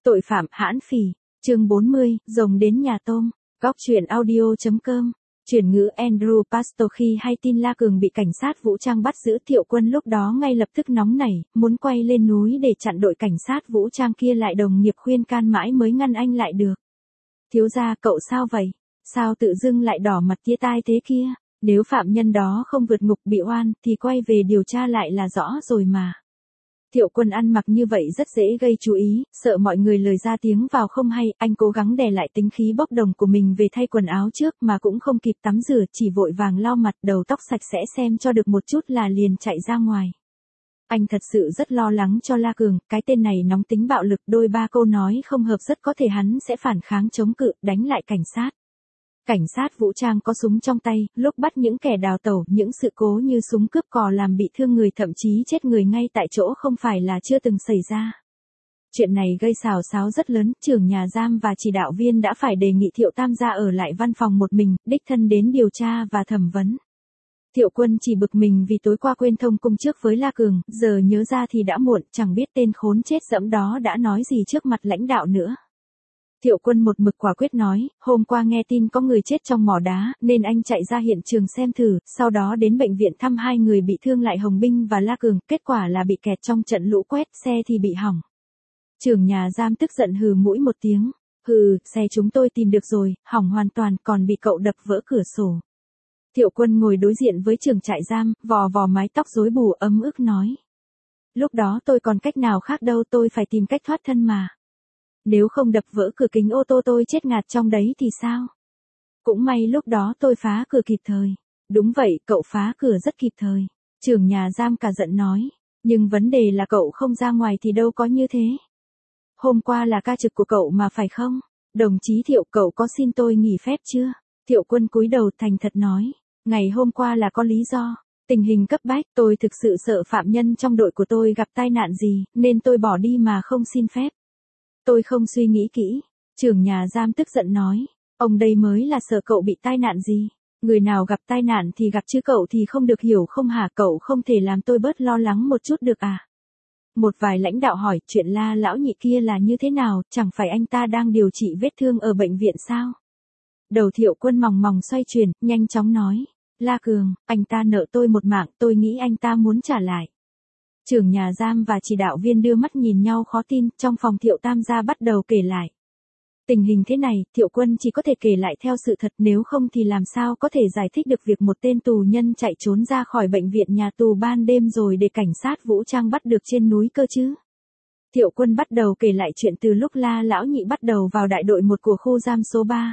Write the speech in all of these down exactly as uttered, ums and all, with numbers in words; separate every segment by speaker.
Speaker 1: Tội phạm hãn phỉ, chương bốn mươi, rồng đến nhà tôm, góc truyện audio.com, chuyển ngữ Andrew Pastoki hay tin La Cường bị cảnh sát vũ trang bắt giữ. Thiệu Quân lúc đó ngay lập tức nóng nảy, muốn quay lên núi để chặn đội cảnh sát vũ trang kia lại, đồng nghiệp khuyên can mãi mới ngăn anh lại được. Thiếu gia, cậu sao vậy? Sao tự dưng lại đỏ mặt tía tai thế kia? Nếu phạm nhân đó không vượt ngục bị oan thì quay về điều tra lại là rõ rồi mà. Thiệu Quân ăn mặc như vậy rất dễ gây chú ý, sợ mọi người lời ra tiếng vào không hay, anh cố gắng đè lại tính khí bốc đồng của mình về thay quần áo trước mà cũng không kịp tắm rửa, chỉ vội vàng lau mặt, đầu tóc sạch sẽ xem cho được một chút là liền chạy ra ngoài. Anh thật sự rất lo lắng cho La Cường, cái tên này nóng tính bạo lực, đôi ba câu nói không hợp rất có thể hắn sẽ phản kháng chống cự, đánh lại cảnh sát. Cảnh sát vũ trang có súng trong tay, lúc bắt những kẻ đào tẩu, những sự cố như súng cướp cò làm bị thương người, thậm chí chết người ngay tại chỗ không phải là chưa từng xảy ra. Chuyện này gây xào xáo rất lớn, trưởng nhà giam và chỉ đạo viên đã phải đề nghị Thiệu Tam gia ở lại văn phòng một mình, đích thân đến điều tra và thẩm vấn. Thiệu Quân chỉ bực mình vì tối qua quên thông cung trước với La Cường, giờ nhớ ra thì đã muộn, chẳng biết tên khốn chết dẫm đó đã nói gì trước mặt lãnh đạo nữa. Thiệu Quân một mực quả quyết nói, hôm qua nghe tin có người chết trong mỏ đá, nên anh chạy ra hiện trường xem thử, sau đó đến bệnh viện thăm hai người bị thương lại Hồng Binh và La Cường, kết quả là bị kẹt trong trận lũ quét, xe thì bị hỏng. Trưởng nhà giam tức giận hừ mũi một tiếng, hừ, xe chúng tôi tìm được rồi, hỏng hoàn toàn, còn bị cậu đập vỡ cửa sổ. Thiệu Quân ngồi đối diện với trưởng trại giam, vò vò mái tóc rối bù, ấm ức nói. Lúc đó tôi còn cách nào khác đâu, tôi phải tìm cách thoát thân mà. Nếu không đập vỡ cửa kính ô tô tôi chết ngạt trong đấy thì sao? Cũng may lúc đó tôi phá cửa kịp thời. Đúng vậy, cậu phá cửa rất kịp thời. Trưởng nhà giam cả giận nói. Nhưng vấn đề là cậu không ra ngoài thì đâu có như thế. Hôm qua là ca trực của cậu mà phải không? Đồng chí Thiệu, cậu có xin tôi nghỉ phép chưa? Thiệu Quân cúi đầu thành thật nói. Ngày hôm qua là có lý do. Tình hình cấp bách, tôi thực sự sợ phạm nhân trong đội của tôi gặp tai nạn gì, nên tôi bỏ đi mà không xin phép. Tôi không suy nghĩ kỹ. Trưởng nhà giam tức giận nói. Ông đây mới là sợ cậu bị tai nạn gì. Người nào gặp tai nạn thì gặp chứ cậu thì không được, hiểu không hả? Cậu không thể làm tôi bớt lo lắng một chút được à? Một vài lãnh đạo hỏi, chuyện La lão nhị kia là như thế nào, chẳng phải anh ta đang điều trị vết thương ở bệnh viện sao? Đầu Thiệu Quân mòng mòng xoay chuyển, nhanh chóng nói. La Cường, anh ta nợ tôi một mạng, tôi nghĩ anh ta muốn trả lại. Trưởng nhà giam và chỉ đạo viên đưa mắt nhìn nhau khó tin, trong phòng Thiệu Tam gia bắt đầu kể lại. Tình hình thế này, Thiệu Quân chỉ có thể kể lại theo sự thật, nếu không thì làm sao có thể giải thích được việc một tên tù nhân chạy trốn ra khỏi bệnh viện nhà tù ban đêm rồi để cảnh sát vũ trang bắt được trên núi cơ chứ. Thiệu Quân bắt đầu kể lại chuyện từ lúc La lão nhị bắt đầu vào đại đội một của khu giam số ba.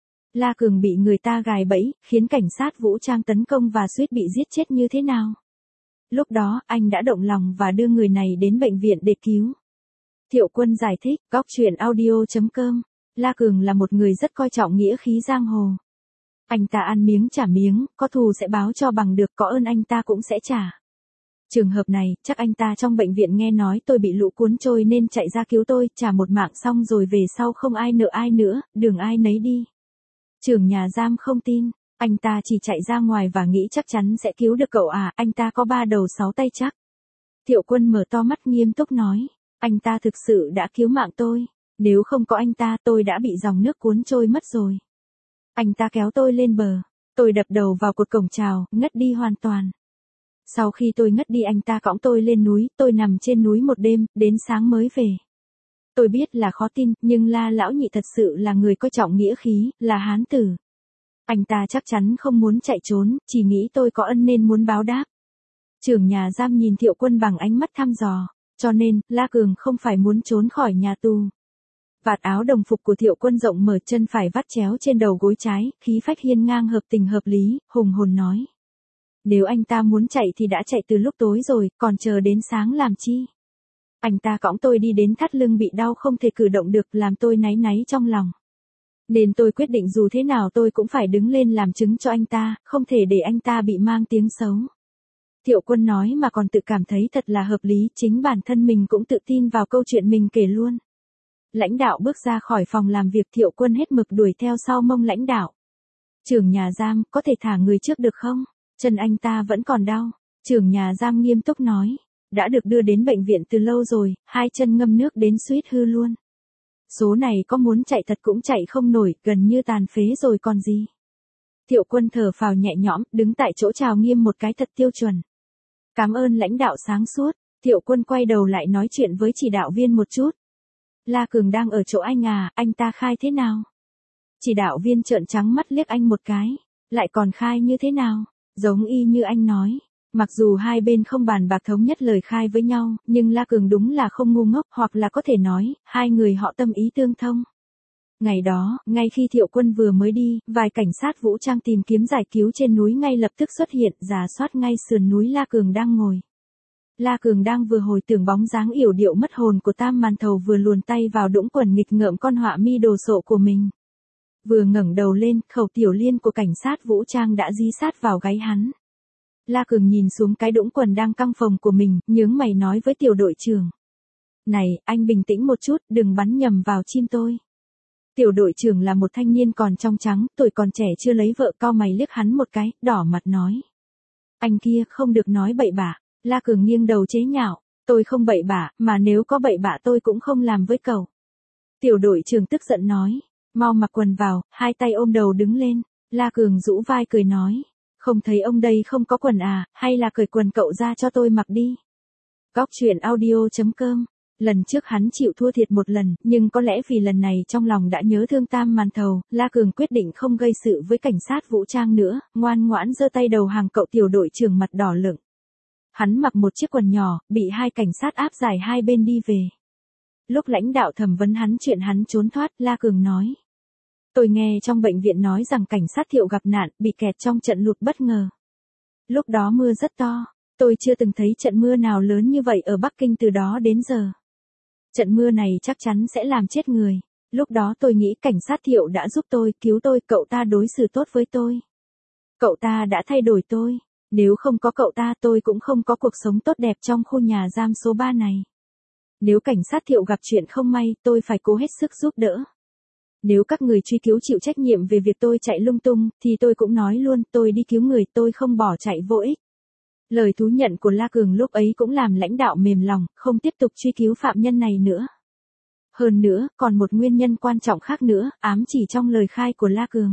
Speaker 1: La Cường bị người ta gài bẫy, khiến cảnh sát vũ trang tấn công và suýt bị giết chết như thế nào. Lúc đó, anh đã động lòng và đưa người này đến bệnh viện để cứu. Thiệu Quân giải thích, góc truyện audio.com, La Cường là một người rất coi trọng nghĩa khí giang hồ. Anh ta ăn miếng trả miếng, có thù sẽ báo cho bằng được, có ơn anh ta cũng sẽ trả. Trường hợp này, chắc anh ta trong bệnh viện nghe nói tôi bị lũ cuốn trôi nên chạy ra cứu tôi, trả một mạng xong rồi về sau không ai nợ ai nữa, đường ai nấy đi. Trưởng nhà giam không tin. Anh ta chỉ chạy ra ngoài và nghĩ chắc chắn sẽ cứu được cậu à, anh ta có ba đầu sáu tay chắc. Thiệu Quân mở to mắt nghiêm túc nói, anh ta thực sự đã cứu mạng tôi, nếu không có anh ta tôi đã bị dòng nước cuốn trôi mất rồi. Anh ta kéo tôi lên bờ, tôi đập đầu vào cột cổng chào, ngất đi hoàn toàn. Sau khi tôi ngất đi anh ta cõng tôi lên núi, tôi nằm trên núi một đêm, đến sáng mới về. Tôi biết là khó tin, nhưng La lão nhị thật sự là người coi trọng nghĩa khí, là hán tử. Anh ta chắc chắn không muốn chạy trốn, chỉ nghĩ tôi có ân nên muốn báo đáp. Trưởng nhà giam nhìn Thiệu Quân bằng ánh mắt thăm dò, cho nên, La Cường không phải muốn trốn khỏi nhà tù. Vạt áo đồng phục của Thiệu Quân rộng mở, chân phải vắt chéo trên đầu gối trái, khí phách hiên ngang hợp tình hợp lý, hùng hồn nói. Nếu anh ta muốn chạy thì đã chạy từ lúc tối rồi, còn chờ đến sáng làm chi? Anh ta cõng tôi đi đến thắt lưng bị đau không thể cử động được, làm tôi náy náy trong lòng. Nên tôi quyết định dù thế nào tôi cũng phải đứng lên làm chứng cho anh ta, không thể để anh ta bị mang tiếng xấu. Thiệu Quân nói mà còn tự cảm thấy thật là hợp lý, chính bản thân mình cũng tự tin vào câu chuyện mình kể luôn. Lãnh đạo bước ra khỏi phòng làm việc, Thiệu Quân hết mực đuổi theo sau mông lãnh đạo. Trưởng nhà giam, có thể thả người trước được không? Chân anh ta vẫn còn đau. Trưởng nhà giam nghiêm túc nói, đã được đưa đến bệnh viện từ lâu rồi, hai chân ngâm nước đến suýt hư luôn. Số này có muốn chạy thật cũng chạy không nổi, gần như tàn phế rồi còn gì. Thiệu Quân thở phào nhẹ nhõm, đứng tại chỗ chào nghiêm một cái thật tiêu chuẩn. Cảm ơn lãnh đạo sáng suốt. Thiệu Quân quay đầu lại nói chuyện với chỉ đạo viên một chút. La Cường đang ở chỗ anh à, anh ta khai thế nào? Chỉ đạo viên trợn trắng mắt liếc anh một cái. Lại còn khai như thế nào? Giống y như anh nói. Mặc dù hai bên không bàn bạc thống nhất lời khai với nhau, nhưng La Cường đúng là không ngu ngốc, hoặc là có thể nói, hai người họ tâm ý tương thông. Ngày đó, ngay khi Thiệu Quân vừa mới đi, vài cảnh sát vũ trang tìm kiếm giải cứu trên núi ngay lập tức xuất hiện, rà soát ngay sườn núi La Cường đang ngồi. La Cường đang vừa hồi tưởng bóng dáng yểu điệu mất hồn của Tam Màn Thầu vừa luồn tay vào đũng quần nghịch ngợm con họa mi đồ sộ của mình. Vừa ngẩng đầu lên, khẩu tiểu liên của cảnh sát vũ trang đã dí sát vào gáy hắn. La Cường nhìn xuống cái đũng quần đang căng phồng của mình, nhướng mày nói với tiểu đội trưởng. Này, anh bình tĩnh một chút, đừng bắn nhầm vào chim tôi. Tiểu đội trưởng là một thanh niên còn trong trắng, tuổi còn trẻ chưa lấy vợ, cau mày liếc hắn một cái, đỏ mặt nói. Anh kia không được nói bậy bạ. La Cường nghiêng đầu chế nhạo, tôi không bậy bạ, mà nếu có bậy bạ tôi cũng không làm với cậu. Tiểu đội trưởng tức giận nói, mau mặc quần vào, hai tay ôm đầu đứng lên. La Cường rũ vai cười nói, không thấy ông đây không có quần à, hay là cởi quần cậu ra cho tôi mặc đi. Góc truyện audio chấm com. Lần trước hắn chịu thua thiệt một lần, nhưng có lẽ vì lần này trong lòng đã nhớ thương Tam Màn Thầu, La Cường quyết định không gây sự với cảnh sát vũ trang nữa, ngoan ngoãn giơ tay đầu hàng cậu tiểu đội trưởng mặt đỏ lửng. Hắn mặc một chiếc quần nhỏ, bị hai cảnh sát áp giải hai bên đi về. Lúc lãnh đạo thẩm vấn hắn chuyện hắn trốn thoát, La Cường nói. Tôi nghe trong bệnh viện nói rằng cảnh sát Thiệu gặp nạn, bị kẹt trong trận lụt bất ngờ. Lúc đó mưa rất to, tôi chưa từng thấy trận mưa nào lớn như vậy ở Bắc Kinh từ đó đến giờ. Trận mưa này chắc chắn sẽ làm chết người. Lúc đó tôi nghĩ cảnh sát Thiệu đã giúp tôi, cứu tôi, cậu ta đối xử tốt với tôi. Cậu ta đã thay đổi tôi. Nếu không có cậu ta tôi cũng không có cuộc sống tốt đẹp trong khu nhà giam số ba này. Nếu cảnh sát Thiệu gặp chuyện không may, tôi phải cố hết sức giúp đỡ. Nếu các người truy cứu chịu trách nhiệm về việc tôi chạy lung tung, thì tôi cũng nói luôn, tôi đi cứu người, tôi không bỏ chạy vô ích. Lời thú nhận của La Cường lúc ấy cũng làm lãnh đạo mềm lòng, không tiếp tục truy cứu phạm nhân này nữa. Hơn nữa, còn một nguyên nhân quan trọng khác nữa, ám chỉ trong lời khai của La Cường.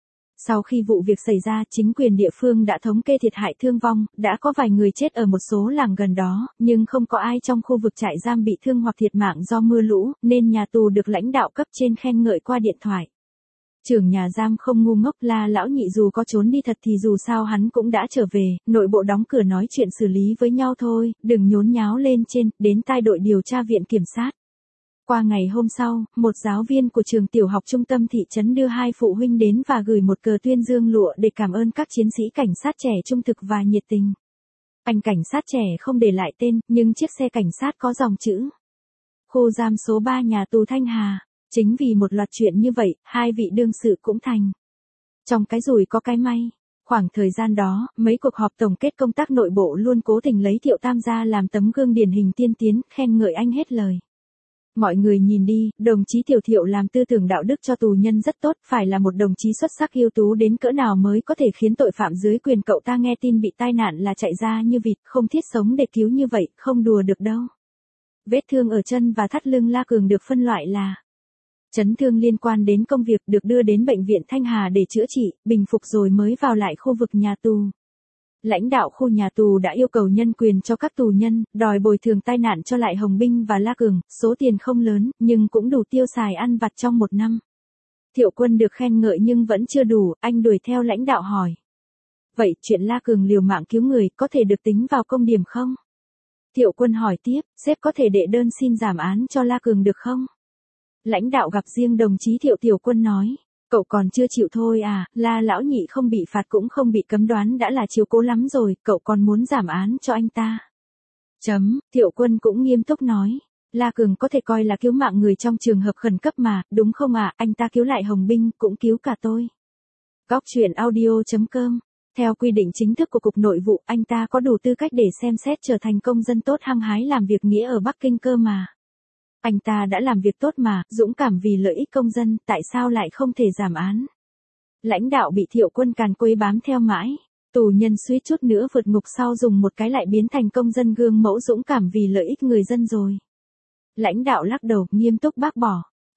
Speaker 1: Sau khi vụ việc xảy ra, chính quyền địa phương đã thống kê thiệt hại thương vong, đã có vài người chết ở một số làng gần đó, nhưng không có ai trong khu vực trại giam bị thương hoặc thiệt mạng do mưa lũ, nên nhà tù được lãnh đạo cấp trên khen ngợi qua điện thoại. Trưởng nhà giam không ngu ngốc, La lão nhị dù có trốn đi thật thì dù sao hắn cũng đã trở về, nội bộ đóng cửa nói chuyện xử lý với nhau thôi, đừng nhốn nháo lên trên, đến tai đội điều tra viện kiểm sát. Qua ngày hôm sau, một giáo viên của trường tiểu học trung tâm thị trấn đưa hai phụ huynh đến và gửi một cờ tuyên dương lụa để cảm ơn các chiến sĩ cảnh sát trẻ trung thực và nhiệt tình. Anh cảnh sát trẻ không để lại tên, nhưng chiếc xe cảnh sát có dòng chữ. Khu giam số ba nhà tù Thanh Hà. Chính vì một loạt chuyện như vậy, hai vị đương sự cũng thành. Trong cái rủi có cái may. Khoảng thời gian đó, mấy cuộc họp tổng kết công tác nội bộ luôn cố tình lấy Thiệu Tam ra làm tấm gương điển hình tiên tiến, khen ngợi anh hết lời. Mọi người nhìn đi, đồng chí Tiểu Thiệu làm tư tưởng đạo đức cho tù nhân rất tốt, phải là một đồng chí xuất sắc ưu tú đến cỡ nào mới có thể khiến tội phạm dưới quyền cậu ta nghe tin bị tai nạn là chạy ra như vịt, không thiết sống để cứu như vậy, không đùa được đâu. Vết thương ở chân và thắt lưng La Cường được phân loại là chấn thương liên quan đến công việc, được đưa đến bệnh viện Thanh Hà để chữa trị, bình phục rồi mới vào lại khu vực nhà tù. Lãnh đạo khu nhà tù đã yêu cầu nhân quyền cho các tù nhân, đòi bồi thường tai nạn cho lại Hồng Binh và La Cường, số tiền không lớn, nhưng cũng đủ tiêu xài ăn vặt trong một năm. Thiệu Quân được khen ngợi nhưng vẫn chưa đủ, anh đuổi theo lãnh đạo hỏi. Vậy chuyện La Cường liều mạng cứu người có thể được tính vào công điểm không? Thiệu Quân hỏi tiếp, sếp có thể đệ đơn xin giảm án cho La Cường được không? Lãnh đạo gặp riêng đồng chí Thiệu. Thiệu Quân nói, cậu còn chưa chịu thôi à, La lão nhị không bị phạt cũng không bị cấm đoán đã là chiếu cố lắm rồi, cậu còn muốn giảm án cho anh ta. Chấm, Thiệu Quân cũng nghiêm túc nói, La Cường có thể coi là cứu mạng người trong trường hợp khẩn cấp mà, đúng không ạ, à? Anh ta cứu lại Hồng Binh, cũng cứu cả tôi. Góc truyện audio chấm com. Theo quy định chính thức của Cục Nội vụ, anh ta có đủ tư cách để xem xét trở thành công dân tốt hăng hái làm việc nghĩa ở Bắc Kinh cơ mà. Anh ta đã làm việc tốt mà, dũng cảm vì lợi ích công dân, tại sao lại không thể giảm án? Lãnh đạo bị Thiệu Quân càn quấy bám theo mãi. Tù nhân suýt chút nữa vượt ngục sau dùng một cái lại biến thành công dân gương mẫu dũng cảm vì lợi ích người dân rồi. Lãnh đạo lắc đầu, nghiêm túc bác bỏ.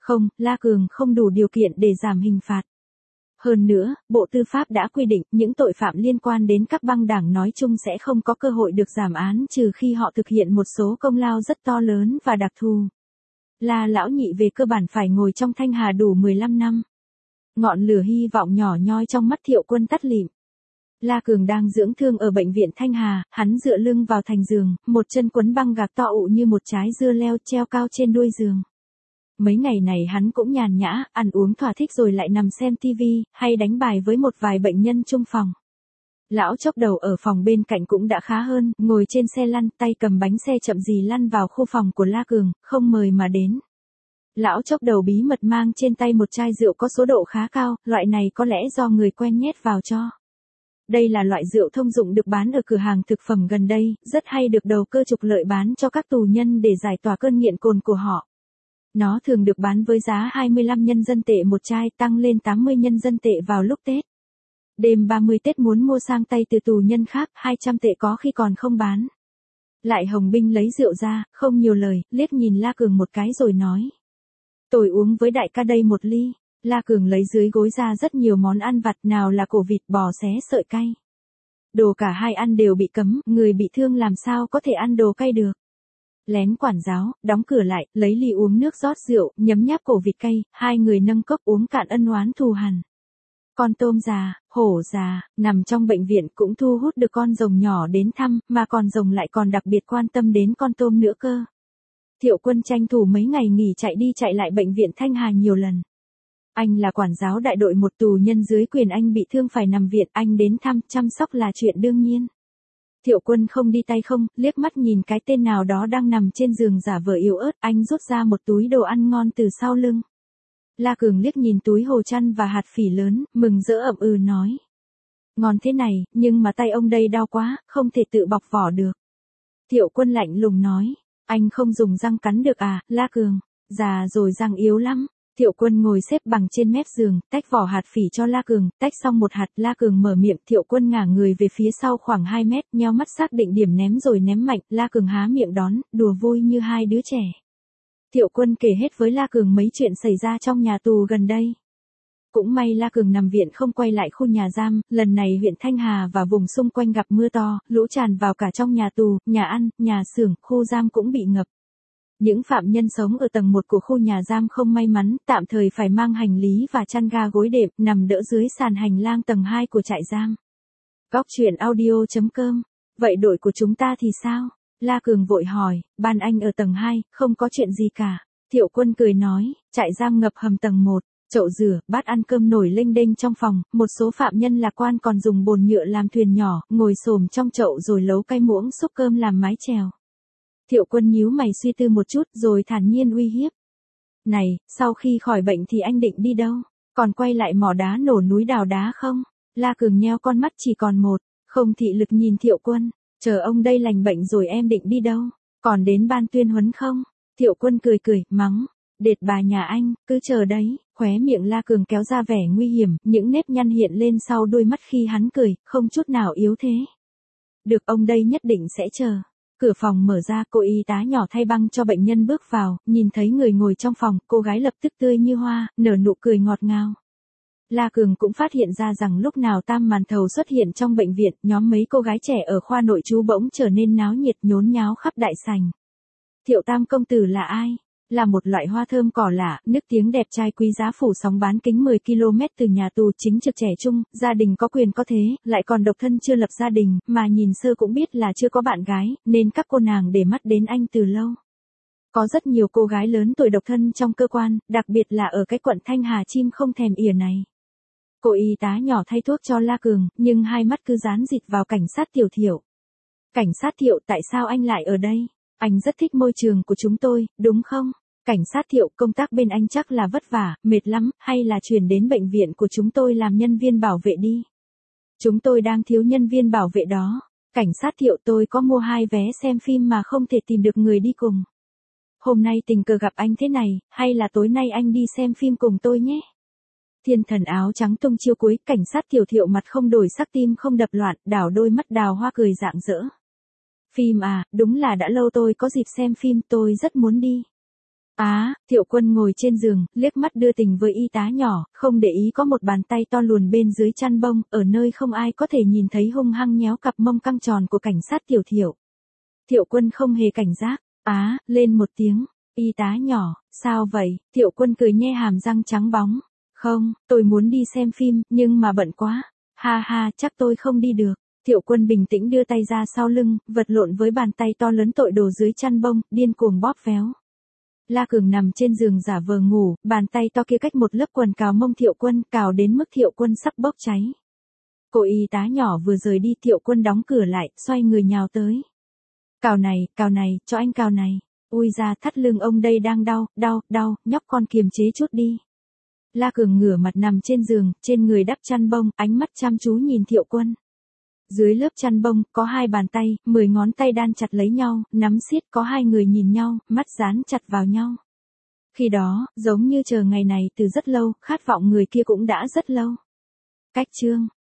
Speaker 1: Không, La Cường không đủ điều kiện để giảm hình phạt. Hơn nữa, Bộ Tư pháp đã quy định những tội phạm liên quan đến các băng đảng nói chung sẽ không có cơ hội được giảm án trừ khi họ thực hiện một số công lao rất to lớn và đặc thù. La lão nhị về cơ bản phải ngồi trong Thanh Hà đủ mười lăm năm. Ngọn lửa hy vọng nhỏ nhoi trong mắt Thiệu Quân tắt lịm. La Cường đang dưỡng thương ở bệnh viện Thanh Hà, hắn dựa lưng vào thành giường, một chân quấn băng gạc to ụ như một trái dưa leo treo cao trên đuôi giường. Mấy ngày này hắn cũng nhàn nhã, ăn uống thỏa thích rồi lại nằm xem tivi, hay đánh bài với một vài bệnh nhân chung phòng. Lão chốc đầu ở phòng bên cạnh cũng đã khá hơn, ngồi trên xe lăn, tay cầm bánh xe chậm rì lăn vào khu phòng của La Cường, không mời mà đến. Lão chốc đầu bí mật mang trên tay một chai rượu có số độ khá cao, loại này có lẽ do người quen nhét vào cho. Đây là loại rượu thông dụng được bán ở cửa hàng thực phẩm gần đây, rất hay được đầu cơ trục lợi bán cho các tù nhân để giải tỏa cơn nghiện cồn của họ. Nó thường được bán với giá hai mươi lăm nhân dân tệ một chai, tăng lên tám mươi nhân dân tệ vào lúc Tết. Đêm ba mươi Tết muốn mua sang tay từ tù nhân khác, hai trăm tệ có khi còn không bán. Lại Hồng Binh lấy rượu ra, không nhiều lời, liếc nhìn La Cường một cái rồi nói. Tôi uống với đại ca đây một ly. La Cường lấy dưới gối ra rất nhiều món ăn vặt, nào là cổ vịt, bò xé, sợi cay. Đồ cả hai ăn đều bị cấm, người bị thương làm sao có thể ăn đồ cay được. Lén quản giáo, đóng cửa lại, lấy ly uống nước rót rượu, nhấm nháp cổ vịt cay, hai người nâng cốc uống cạn ân oán thù hằn. Con tôm già, hổ già, nằm trong bệnh viện cũng thu hút được con rồng nhỏ đến thăm, mà con rồng lại còn đặc biệt quan tâm đến con tôm nữa cơ. Thiệu Quân tranh thủ mấy ngày nghỉ chạy đi chạy lại bệnh viện Thanh Hà nhiều lần. Anh là quản giáo đại đội, một tù nhân dưới quyền anh bị thương phải nằm viện, anh đến thăm, chăm sóc là chuyện đương nhiên. Thiệu Quân không đi tay không, liếc mắt nhìn cái tên nào đó đang nằm trên giường giả vờ yếu ớt, anh rút ra một túi đồ ăn ngon từ sau lưng. La Cường liếc nhìn túi hồ chăn và hạt phỉ lớn, mừng rỡ ậm ừ nói. Ngon thế này, nhưng mà tay ông đây đau quá, không thể tự bọc vỏ được. Thiệu Quân lạnh lùng nói, anh không dùng răng cắn được à, La Cường, già rồi răng yếu lắm. Thiệu Quân ngồi xếp bằng trên mép giường, tách vỏ hạt phỉ cho La Cường, tách xong một hạt, La Cường mở miệng, Thiệu Quân ngả người về phía sau khoảng hai mét, nheo mắt xác định điểm ném rồi ném mạnh, La Cường há miệng đón, đùa vui như hai đứa trẻ. Thiệu Quân kể hết với La Cường mấy chuyện xảy ra trong nhà tù gần đây. Cũng may La Cường nằm viện không quay lại khu nhà giam, lần này huyện Thanh Hà và vùng xung quanh gặp mưa to, lũ tràn vào cả trong nhà tù, nhà ăn, nhà xưởng, khu giam cũng bị ngập. Những phạm nhân sống ở tầng một của khu nhà giam không may mắn, tạm thời phải mang hành lý và chăn ga gối đệm, nằm đỡ dưới sàn hành lang tầng hai của trại giam. Góc truyện audio chấm com. Vậy đội của chúng ta thì sao? La Cường vội hỏi, ban anh ở tầng hai, không có chuyện gì cả. Thiệu Quân cười nói, trại giam ngập hầm tầng một, chậu rửa, bát ăn cơm nổi lênh đênh trong phòng, một số phạm nhân lạc quan còn dùng bồn nhựa làm thuyền nhỏ, ngồi xổm trong chậu rồi nấu cay muỗng xúc cơm làm mái chèo. Thiệu Quân nhíu mày suy tư một chút rồi thản nhiên uy hiếp. Này, sau khi khỏi bệnh thì anh định đi đâu? Còn quay lại mỏ đá nổ núi đào đá không? La Cường nheo con mắt chỉ còn một, không thị lực nhìn Thiệu Quân. Chờ ông đây lành bệnh rồi em định đi đâu? Còn đến ban tuyên huấn không? Thiệu Quân cười cười, mắng. Đệt bà nhà anh, cứ chờ đấy. Khóe miệng La Cường kéo ra vẻ nguy hiểm, những nếp nhăn hiện lên sau đôi mắt khi hắn cười, không chút nào yếu thế. Được, ông đây nhất định sẽ chờ. Cửa phòng mở ra, cô y tá nhỏ thay băng cho bệnh nhân bước vào, nhìn thấy người ngồi trong phòng, cô gái lập tức tươi như hoa, nở nụ cười ngọt ngào. La Cường cũng phát hiện ra rằng lúc nào Tam Màn Thầu xuất hiện trong bệnh viện, nhóm mấy cô gái trẻ ở khoa nội trú bỗng trở nên náo nhiệt nhốn nháo khắp đại sảnh. Thiệu Tam công tử là ai? Là một loại hoa thơm cỏ lạ, nức tiếng đẹp trai quý giá phủ sóng bán kính mười ki lô mét từ nhà tù, chính trực trẻ trung, gia đình có quyền có thế, lại còn độc thân chưa lập gia đình, mà nhìn sơ cũng biết là chưa có bạn gái, nên các cô nàng để mắt đến anh từ lâu. Có rất nhiều cô gái lớn tuổi độc thân trong cơ quan, đặc biệt là ở cái quận Thanh Hà chim không thèm ỉa này. Cô y tá nhỏ thay thuốc cho La Cường, nhưng hai mắt cứ dán dịt vào cảnh sát Tiểu Thiệu. Cảnh sát Thiệu, tại sao anh lại ở đây? Anh rất thích môi trường của chúng tôi, đúng không? Cảnh sát Thiệu, công tác bên anh chắc là vất vả, mệt lắm, hay là chuyển đến bệnh viện của chúng tôi làm nhân viên bảo vệ đi. Chúng tôi đang thiếu nhân viên bảo vệ đó. Cảnh sát Thiệu, tôi có mua hai vé xem phim mà không thể tìm được người đi cùng. Hôm nay tình cờ gặp anh thế này, hay là tối nay anh đi xem phim cùng tôi nhé? Thiên thần áo trắng tung chiêu cuối, cảnh sát Tiểu Thiệu mặt không đổi sắc, tim không đập loạn, đảo đôi mắt đào hoa cười rạng rỡ. Phim à, đúng là đã lâu tôi có dịp xem phim, tôi rất muốn đi. Á, Thiệu Quân ngồi trên giường, liếc mắt đưa tình với y tá nhỏ, không để ý có một bàn tay to luồn bên dưới chăn bông, ở nơi không ai có thể nhìn thấy hung hăng nhéo cặp mông căng tròn của cảnh sát Tiểu Thiệu. Thiệu Quân không hề cảnh giác, á, lên một tiếng, y tá nhỏ, sao vậy? Thiệu Quân cười nhe hàm răng trắng bóng. Không, tôi muốn đi xem phim, nhưng mà bận quá. Ha ha, chắc tôi không đi được. Thiệu Quân bình tĩnh đưa tay ra sau lưng, vật lộn với bàn tay to lớn tội đồ dưới chăn bông, điên cuồng bóp véo. La Cường nằm trên giường giả vờ ngủ, bàn tay to kia cách một lớp quần cào mông Thiệu Quân, cào đến mức Thiệu Quân sắp bốc cháy. Cô y tá nhỏ vừa rời đi, Thiệu Quân đóng cửa lại, xoay người nhào tới. Cào này, cào này, cho anh cào này. Ui ra, thắt lưng ông đây đang đau, đau, đau, nhóc con kiềm chế chút đi. La Cường ngửa mặt nằm trên giường, trên người đắp chăn bông, ánh mắt chăm chú nhìn Thiệu Quân. Dưới lớp chăn bông, có hai bàn tay, mười ngón tay đan chặt lấy nhau, nắm siết, có hai người nhìn nhau, mắt dán chặt vào nhau. Khi đó, giống như chờ ngày này từ rất lâu, khát vọng người kia cũng đã rất lâu. Cách chương